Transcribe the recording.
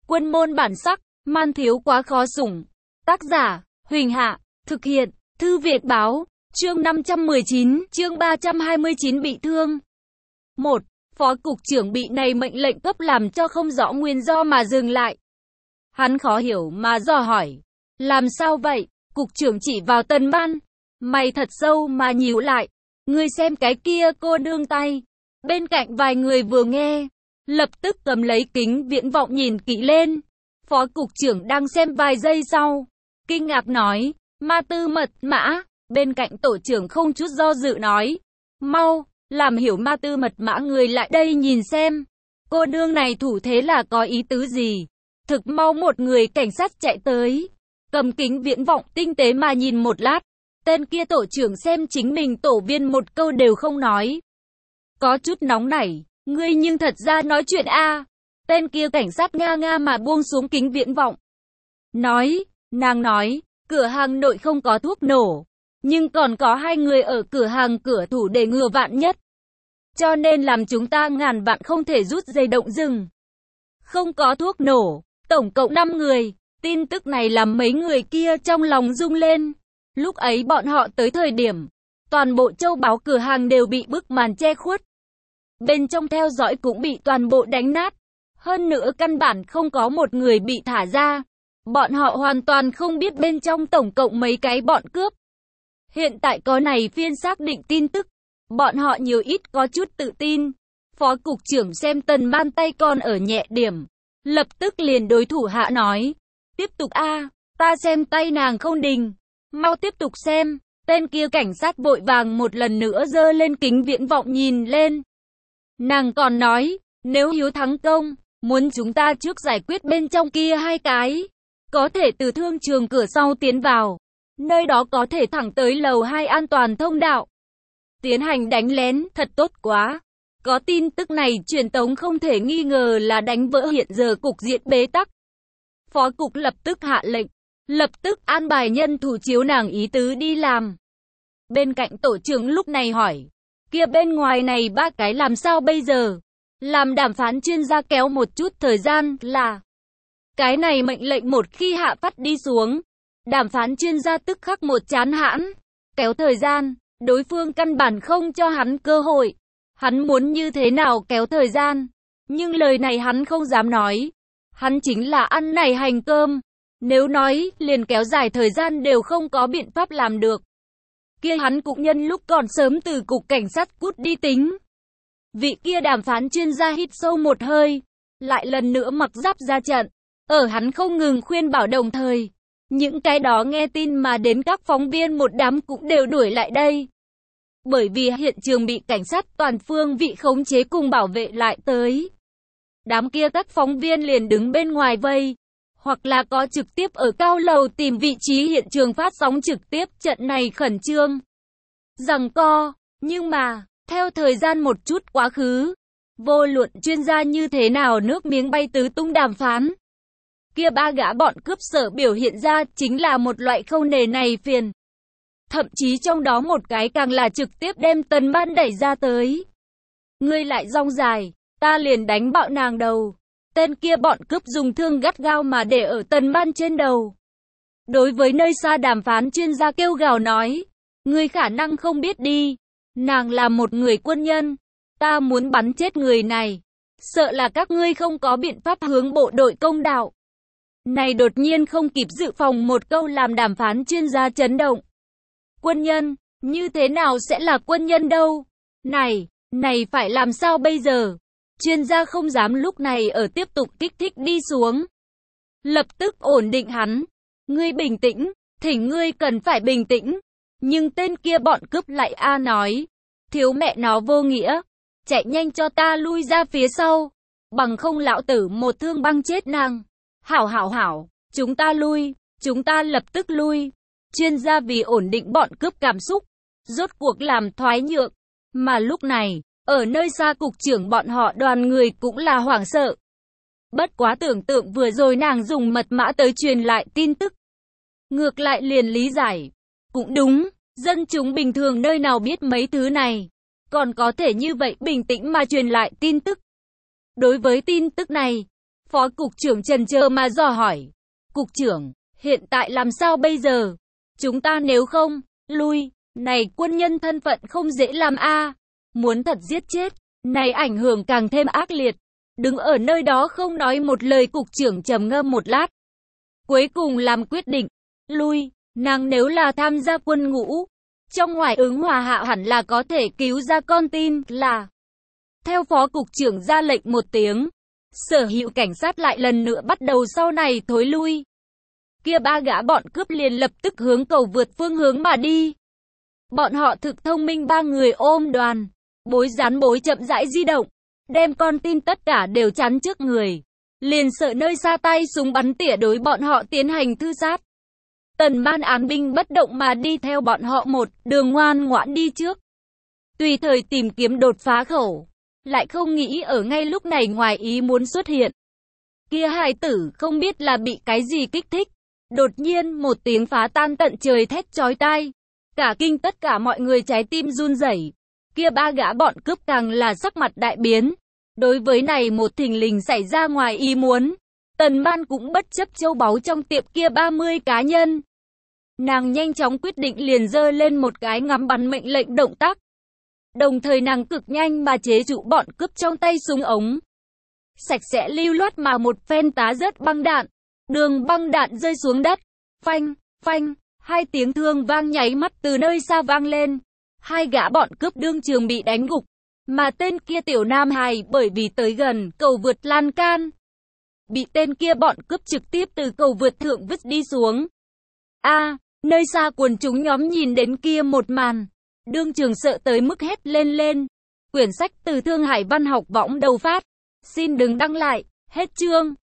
Quân môn bản sắc, man thiếu quá khó sủng. Tác giả, Huỳnh Hạ, thực hiện, Thư Việt Báo, chương 519, chương 329 bị thương. 1. Phó cục trưởng bị này mệnh lệnh cấp làm cho không rõ nguyên do mà dừng lại. Hắn khó hiểu mà dò hỏi. Làm sao vậy? Cục trưởng chỉ vào Tần Ban. Mày thật sâu mà nhíu lại. Ngươi xem cái kia cô nương tay. Bên cạnh vài người vừa nghe, lập tức cầm lấy kính viễn vọng nhìn kỹ lên. Phó cục trưởng đang xem vài giây sau, kinh ngạc nói, ma tư mật mã. Bên cạnh tổ trưởng không chút do dự nói, mau, làm hiểu ma tư mật mã người lại đây nhìn xem. Cô nương này thủ thế là có ý tứ gì? Thực mau một người cảnh sát chạy tới, cầm kính viễn vọng tinh tế mà nhìn một lát. Tên kia tổ trưởng xem chính mình tổ viên một câu đều không nói. Có chút nóng nảy, ngươi nhưng thật ra nói chuyện a. Tên kia cảnh sát nga nga mà buông xuống kính viễn vọng. Nàng nói, cửa hàng nội không có thuốc nổ, nhưng còn có 2 người ở cửa hàng cửa thủ để ngừa vạn nhất. Cho nên làm chúng ta ngàn vạn không thể rút dây động rừng. Không có thuốc nổ, tổng cộng 5 người. Tin tức này làm mấy người kia trong lòng rung lên. Lúc ấy bọn họ tới thời điểm, toàn bộ châu báu cửa hàng đều bị bức màn che khuất. Bên trong theo dõi cũng bị toàn bộ đánh nát. Hơn nữa căn bản không có một người bị thả ra. Bọn họ hoàn toàn không biết bên trong tổng cộng mấy cái bọn cướp. Hiện tại có này phiên xác định tin tức. Bọn họ nhiều ít có chút tự tin. Phó cục trưởng xem Tần Ban tay còn ở nhẹ điểm. Lập tức liền đối thủ hạ nói. Tiếp tục a, ta xem tay nàng không đình. Mau tiếp tục xem. Tên kia cảnh sát vội vàng một lần nữa giơ lên kính viễn vọng nhìn lên. Nàng còn nói, nếu Hiếu thắng công, muốn chúng ta trước giải quyết bên trong kia 2 cái. Có thể từ thương trường cửa sau tiến vào. Nơi đó có thể thẳng tới lầu 2 an toàn thông đạo. Tiến hành đánh lén, thật tốt quá. Có tin tức này truyền tống không thể nghi ngờ là đánh vỡ hiện giờ cục diện bế tắc. Phó cục lập tức hạ lệnh, lập tức an bài nhân thủ chiếu nàng ý tứ đi làm. Bên cạnh tổ trưởng lúc này hỏi, kia bên ngoài này 3 cái làm sao bây giờ? Làm đàm phán chuyên gia kéo một chút thời gian là. Cái này mệnh lệnh một khi hạ phát đi xuống, đàm phán chuyên gia tức khắc một chán hãn, kéo thời gian, đối phương căn bản không cho hắn cơ hội. Hắn muốn như thế nào kéo thời gian, nhưng lời này hắn không dám nói. Hắn chính là ăn này hành cơm, nếu nói liền kéo dài thời gian đều không có biện pháp làm được. Kia hắn cũng nhân lúc còn sớm từ cục cảnh sát cút đi tính. Vị kia đàm phán chuyên gia hít sâu một hơi, lại lần nữa mặc giáp ra trận. Ở hắn không ngừng khuyên bảo đồng thời, những cái đó nghe tin mà đến các phóng viên một đám cũng đều đuổi lại đây. Bởi vì hiện trường bị cảnh sát toàn phương vị khống chế cùng bảo vệ lại tới. Đám kia các phóng viên liền đứng bên ngoài vây, hoặc là có trực tiếp ở cao lầu tìm vị trí hiện trường phát sóng trực tiếp trận này khẩn trương. Giằng co, nhưng mà, theo thời gian một chút quá khứ, vô luận chuyên gia như thế nào nước miếng bay tứ tung đàm phán. Kia 3 gã bọn cướp sở biểu hiện ra chính là một loại không nề này phiền. Thậm chí trong đó một cái càng là trực tiếp đem Tần Ban đẩy ra tới. Ngươi lại rong dài, ta liền đánh bạo nàng đầu. Tên kia bọn cướp dùng thương gắt gao mà để ở Tần Ban trên đầu. Đối với nơi xa đàm phán chuyên gia kêu gào nói, ngươi khả năng không biết đi, nàng là một người quân nhân, ta muốn bắn chết người này, sợ là các ngươi không có biện pháp hướng bộ đội công đạo. Này đột nhiên không kịp dự phòng một câu làm đàm phán chuyên gia chấn động. Quân nhân, như thế nào sẽ là quân nhân đâu? Này phải làm sao bây giờ? Chuyên gia không dám lúc này ở tiếp tục kích thích đi xuống. Lập tức ổn định hắn. Ngươi bình tĩnh, thỉnh ngươi cần phải bình tĩnh. Nhưng tên kia bọn cướp lại nói. Thiếu mẹ nó vô nghĩa. Chạy nhanh cho ta lui ra phía sau. Bằng không lão tử một thương băng chết nàng. Hảo, chúng ta lui, chúng ta lập tức lui. Chuyên gia vì ổn định bọn cướp cảm xúc, rốt cuộc làm thoái nhượng. Mà lúc này, ở nơi xa cục trưởng bọn họ đoàn người cũng là hoảng sợ. Bất quá tưởng tượng vừa rồi nàng dùng mật mã tới truyền lại tin tức. Ngược lại liền lý giải. Cũng đúng, dân chúng bình thường nơi nào biết mấy thứ này. Còn có thể như vậy bình tĩnh mà truyền lại tin tức. Đối với tin tức này, Phó cục trưởng chần chờ mà dò hỏi. Cục trưởng, hiện tại làm sao bây giờ? Chúng ta nếu không lui, này quân nhân thân phận không dễ làm a. Muốn thật giết chết, này ảnh hưởng càng thêm ác liệt. Đứng ở nơi đó không nói một lời, cục trưởng trầm ngâm một lát. Cuối cùng làm quyết định, lui, nàng nếu là tham gia quân ngũ, trong ngoài ứng hòa hạ hẳn là có thể cứu ra con tin, là. Theo phó cục trưởng ra lệnh một tiếng, sở hữu cảnh sát lại lần nữa bắt đầu sau này thối lui. Kia ba gã bọn cướp liền lập tức hướng cầu vượt phương hướng mà đi. Bọn họ thực thông minh, ba người ôm đoàn, bối rán bối chậm rãi di động, đem con tin tất cả đều chắn trước người. Liền sợ nơi xa tay súng bắn tỉa đối bọn họ tiến hành thư sát. Tần ban án binh bất động mà đi theo bọn họ một đường ngoan ngoãn đi trước. Tùy thời tìm kiếm đột phá khẩu. Lại không nghĩ ở ngay lúc này ngoài ý muốn xuất hiện. Kia hài tử không biết là bị cái gì kích thích. Đột nhiên một tiếng phá tan tận trời thét chói tai. Cả kinh tất cả mọi người trái tim run rẩy. Kia ba gã bọn cướp càng là sắc mặt đại biến. Đối với này một thình lình xảy ra ngoài ý muốn, Tần Ban cũng bất chấp châu báu trong tiệm kia 30 cá nhân. Nàng nhanh chóng quyết định liền giơ lên một cái ngắm bắn mệnh lệnh động tác. Đồng thời nàng cực nhanh mà chế trụ bọn cướp trong tay súng ống. Sạch sẽ lưu loát mà một phen tá rớt băng đạn. Đường băng đạn rơi xuống đất. Phanh, phanh, hai tiếng thương vang nháy mắt từ nơi xa vang lên. Hai gã bọn cướp đương trường bị đánh gục. Mà tên kia tiểu nam hài bởi vì tới gần cầu vượt lan can, bị tên kia bọn cướp trực tiếp từ cầu vượt thượng vứt đi xuống. Nơi xa quần chúng nhóm nhìn đến kia một màn, đương trường sợ tới mức hét lên. Quyển sách từ Thương Hải Văn học võng đầu phát. Xin đừng đăng lại, hết chương.